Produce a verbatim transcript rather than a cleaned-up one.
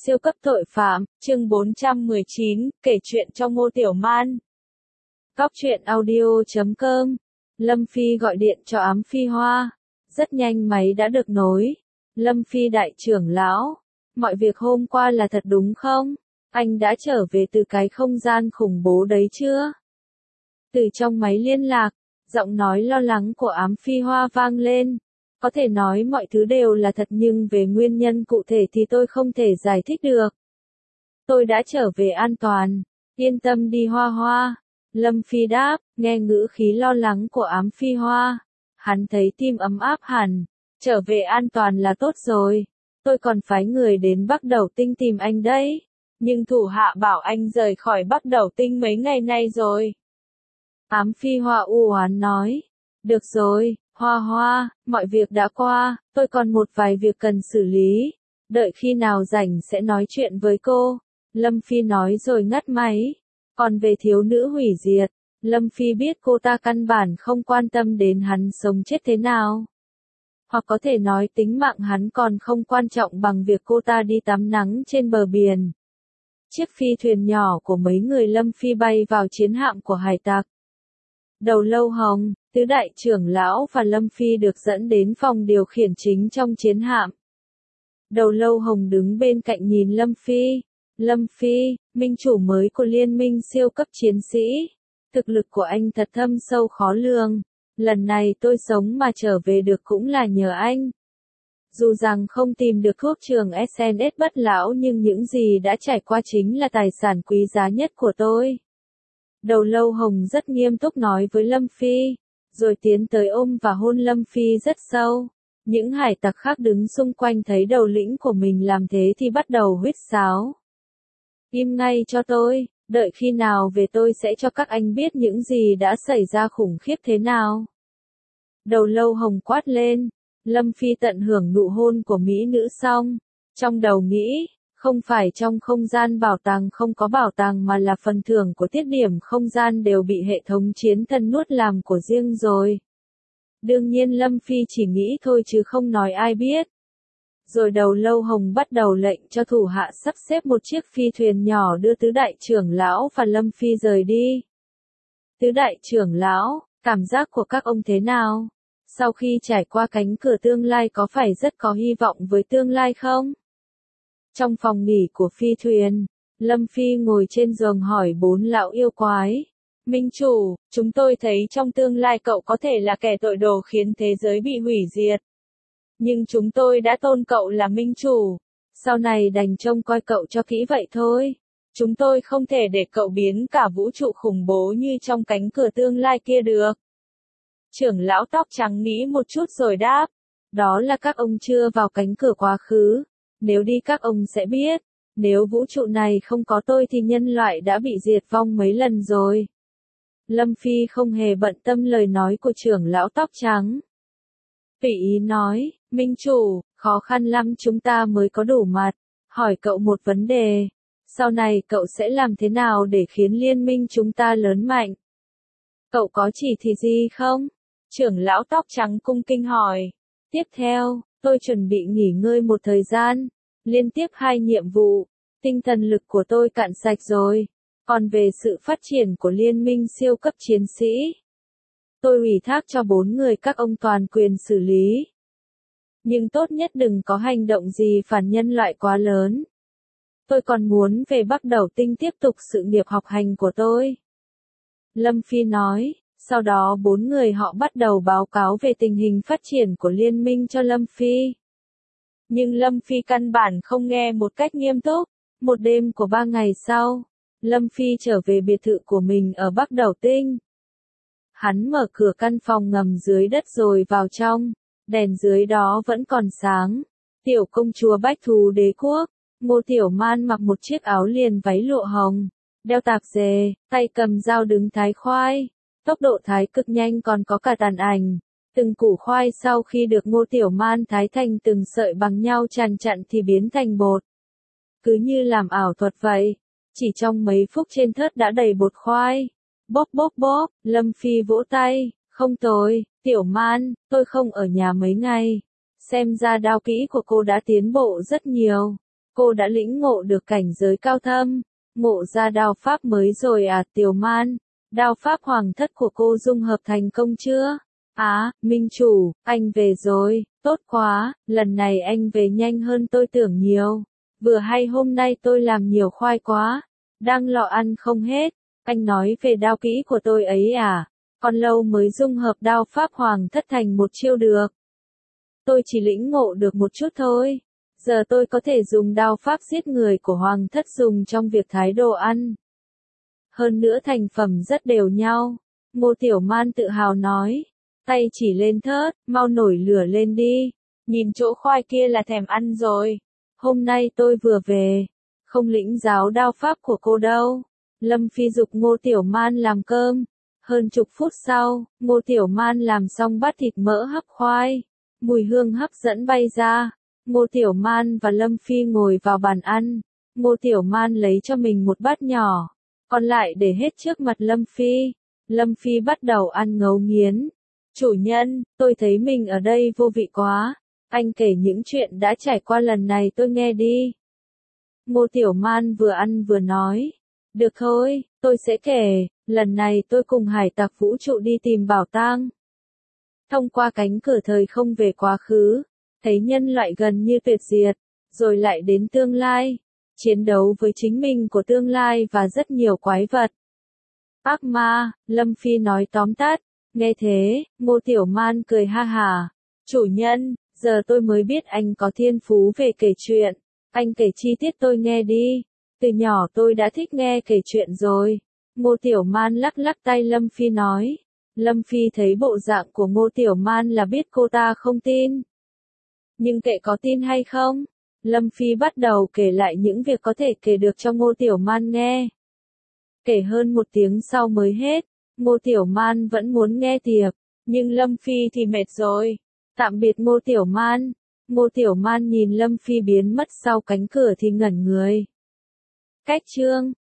siêu cấp tội phạm, chương bốn trăm mười chín, kể chuyện cho Ngô Tiểu Man. Cóc truyện audio chấm com. Lâm Phi gọi điện cho Ám Phi Hoa. Rất nhanh máy đã được nối. Lâm Phi đại trưởng lão. Mọi việc hôm qua là thật đúng không? Anh đã trở về từ cái không gian khủng bố đấy chưa? Từ trong máy liên lạc, giọng nói lo lắng của Ám Phi Hoa vang lên. Có thể nói mọi thứ đều là thật nhưng về nguyên nhân cụ thể thì tôi không thể giải thích được. Tôi đã trở về an toàn, yên tâm đi Hoa Hoa. Lâm Phi đáp, nghe ngữ khí lo lắng của Ám Phi Hoa. Hắn thấy tim ấm áp hẳn, trở về an toàn là tốt rồi. Tôi còn phái người đến Bắc Đầu Tinh tìm anh đấy. Nhưng thủ hạ bảo anh rời khỏi Bắc Đầu Tinh mấy ngày nay rồi. Ám Phi Hoa u oán nói. Được rồi, Hoa Hoa, mọi việc đã qua, tôi còn một vài việc cần xử lý. Đợi khi nào rảnh sẽ nói chuyện với cô. Lâm Phi nói rồi ngắt máy. Còn về thiếu nữ hủy diệt, Lâm Phi biết cô ta căn bản không quan tâm đến hắn sống chết thế nào. Hoặc có thể nói tính mạng hắn còn không quan trọng bằng việc cô ta đi tắm nắng trên bờ biển. Chiếc phi thuyền nhỏ của mấy người Lâm Phi bay vào chiến hạm của hải tặc. Đầu Lâu Hồng, tứ đại trưởng lão và Lâm Phi được dẫn đến phòng điều khiển chính trong chiến hạm. Đầu Lâu Hồng đứng bên cạnh nhìn Lâm Phi. Lâm Phi, minh chủ mới của liên minh siêu cấp chiến sĩ. Thực lực của anh thật thâm sâu khó lường. Lần này tôi sống mà trở về được cũng là nhờ anh. Dù rằng không tìm được thuốc trường ét en ét bất lão nhưng những gì đã trải qua chính là tài sản quý giá nhất của tôi. Đầu Lâu Hồng rất nghiêm túc nói với Lâm Phi, rồi tiến tới ôm và hôn Lâm Phi rất sâu. Những hải tặc khác đứng xung quanh thấy đầu lĩnh của mình làm thế thì bắt đầu huýt sáo. Im ngay cho tôi, đợi khi nào về tôi sẽ cho các anh biết những gì đã xảy ra khủng khiếp thế nào. Đầu Lâu Hồng quát lên, Lâm Phi tận hưởng nụ hôn của mỹ nữ xong. Trong đầu nghĩ, không phải trong không gian bảo tàng không có bảo tàng mà là phần thưởng của tiết điểm không gian đều bị hệ thống chiến thần nuốt làm của riêng rồi. Đương nhiên Lâm Phi chỉ nghĩ thôi chứ không nói ai biết. Rồi Đầu Lâu Hồng bắt đầu lệnh cho thủ hạ sắp xếp một chiếc phi thuyền nhỏ đưa tứ đại trưởng lão và Lâm Phi rời đi. Tứ đại trưởng lão, cảm giác của các ông thế nào? Sau khi trải qua cánh cửa tương lai có phải rất có hy vọng với tương lai không? Trong phòng nghỉ của phi thuyền, Lâm Phi ngồi trên giường hỏi bốn lão yêu quái. Minh chủ, chúng tôi thấy trong tương lai cậu có thể là kẻ tội đồ khiến thế giới bị hủy diệt. Nhưng chúng tôi đã tôn cậu là minh chủ. Sau này đành trông coi cậu cho kỹ vậy thôi. Chúng tôi không thể để cậu biến cả vũ trụ khủng bố như trong cánh cửa tương lai kia được. Trưởng lão tóc trắng nghĩ một chút rồi đáp. Đó là các ông chưa vào cánh cửa quá khứ. Nếu đi các ông sẽ biết. Nếu vũ trụ này không có tôi thì nhân loại đã bị diệt vong mấy lần rồi. Lâm Phi không hề bận tâm lời nói của trưởng lão tóc trắng. Tùy ý nói, minh chủ, khó khăn lắm chúng ta mới có đủ mặt. Hỏi cậu một vấn đề. Sau này cậu sẽ làm thế nào để khiến liên minh chúng ta lớn mạnh? Cậu có chỉ thị gì không? Trưởng lão tóc trắng cung kinh hỏi. Tiếp theo, tôi chuẩn bị nghỉ ngơi một thời gian. Liên tiếp hai nhiệm vụ. Tinh thần lực của tôi cạn sạch rồi. Còn về sự phát triển của liên minh siêu cấp chiến sĩ, tôi ủy thác cho bốn người các ông toàn quyền xử lý. Nhưng tốt nhất đừng có hành động gì phản nhân loại quá lớn. Tôi còn muốn về Bắc Đầu Tinh tiếp tục sự nghiệp học hành của tôi. Lâm Phi nói, sau đó bốn người họ bắt đầu báo cáo về tình hình phát triển của liên minh cho Lâm Phi. Nhưng Lâm Phi căn bản không nghe một cách nghiêm túc. Một đêm của ba ngày sau, Lâm Phi trở về biệt thự của mình ở Bắc Đầu Tinh. Hắn mở cửa căn phòng ngầm dưới đất rồi vào trong, đèn dưới đó vẫn còn sáng. Tiểu công chúa Bách Thú Đế Quốc, Ngô Tiểu Man mặc một chiếc áo liền váy lụa hồng, đeo tạp dề, tay cầm dao đứng thái khoai. Tốc độ thái cực nhanh còn có cả tàn ảnh. Từng củ khoai sau khi được Ngô Tiểu Man thái thành từng sợi bằng nhau tràn chặn thì biến thành bột. Cứ như làm ảo thuật vậy. Chỉ trong mấy phút trên thớt đã đầy bột khoai. Bóp bóp bóp, Lâm Phi vỗ tay, không tồi, Tiểu Man, tôi không ở nhà mấy ngày. Xem ra đao kỹ của cô đã tiến bộ rất nhiều. cô đã lĩnh ngộ được cảnh giới cao thâm, ngộ ra đao pháp mới rồi à Tiểu Man, đao pháp hoàng thất của cô dung hợp thành công chưa? Á, à, Minh chủ, anh về rồi, tốt quá, lần này anh về nhanh hơn tôi tưởng nhiều, vừa hay hôm nay tôi làm nhiều khoai quá, đang lọ ăn không hết, anh nói về đao kỹ của tôi ấy à, còn lâu mới dung hợp đao pháp hoàng thất thành một chiêu được. Tôi chỉ lĩnh ngộ được một chút thôi. Giờ tôi có thể dùng đao pháp giết người của hoàng thất dùng trong việc thái đồ ăn. Hơn nữa thành phẩm rất đều nhau. Ngô Tiểu Man tự hào nói. Tay chỉ lên thớt, mau nổi lửa lên đi. Nhìn chỗ khoai kia là thèm ăn rồi. Hôm nay tôi vừa về. Không lĩnh giáo đao pháp của cô đâu. Lâm Phi dục Ngô Tiểu Man làm cơm. Hơn chục phút sau, Ngô Tiểu Man làm xong bát thịt mỡ hấp khoai. Mùi hương hấp dẫn bay ra. Ngô Tiểu Man và Lâm Phi ngồi vào bàn ăn. Ngô Tiểu Man lấy cho mình một bát nhỏ, còn lại để hết trước mặt Lâm Phi. Lâm Phi bắt đầu ăn ngấu nghiến. Chủ nhân, tôi thấy mình ở đây vô vị quá. Anh kể những chuyện đã trải qua lần này tôi nghe đi. Ngô Tiểu Man vừa ăn vừa nói. Được thôi, tôi sẽ kể. Lần này tôi cùng hải tặc vũ trụ đi tìm bảo tang. Thông qua cánh cửa thời không về quá khứ. Thấy nhân loại gần như tuyệt diệt, rồi lại đến tương lai, chiến đấu với chính mình của tương lai và rất nhiều quái vật. Ác ma, Lâm Phi nói tóm tắt, nghe thế, Ngô Tiểu Man cười ha hà. Chủ nhân, giờ tôi mới biết anh có thiên phú về kể chuyện, anh kể chi tiết tôi nghe đi, từ nhỏ tôi đã thích nghe kể chuyện rồi. Ngô Tiểu Man lắc lắc tay Lâm Phi nói. Lâm Phi thấy bộ dạng của Ngô Tiểu Man là biết cô ta không tin. Nhưng kệ có tin hay không? Lâm Phi bắt đầu kể lại những việc có thể kể được cho Ngô Tiểu Man nghe. Kể hơn một tiếng sau mới hết, Ngô Tiểu Man vẫn muốn nghe tiếp, nhưng Lâm Phi thì mệt rồi. Tạm biệt Ngô Tiểu Man. Ngô Tiểu Man nhìn Lâm Phi biến mất sau cánh cửa thì ngẩn người. Cách chương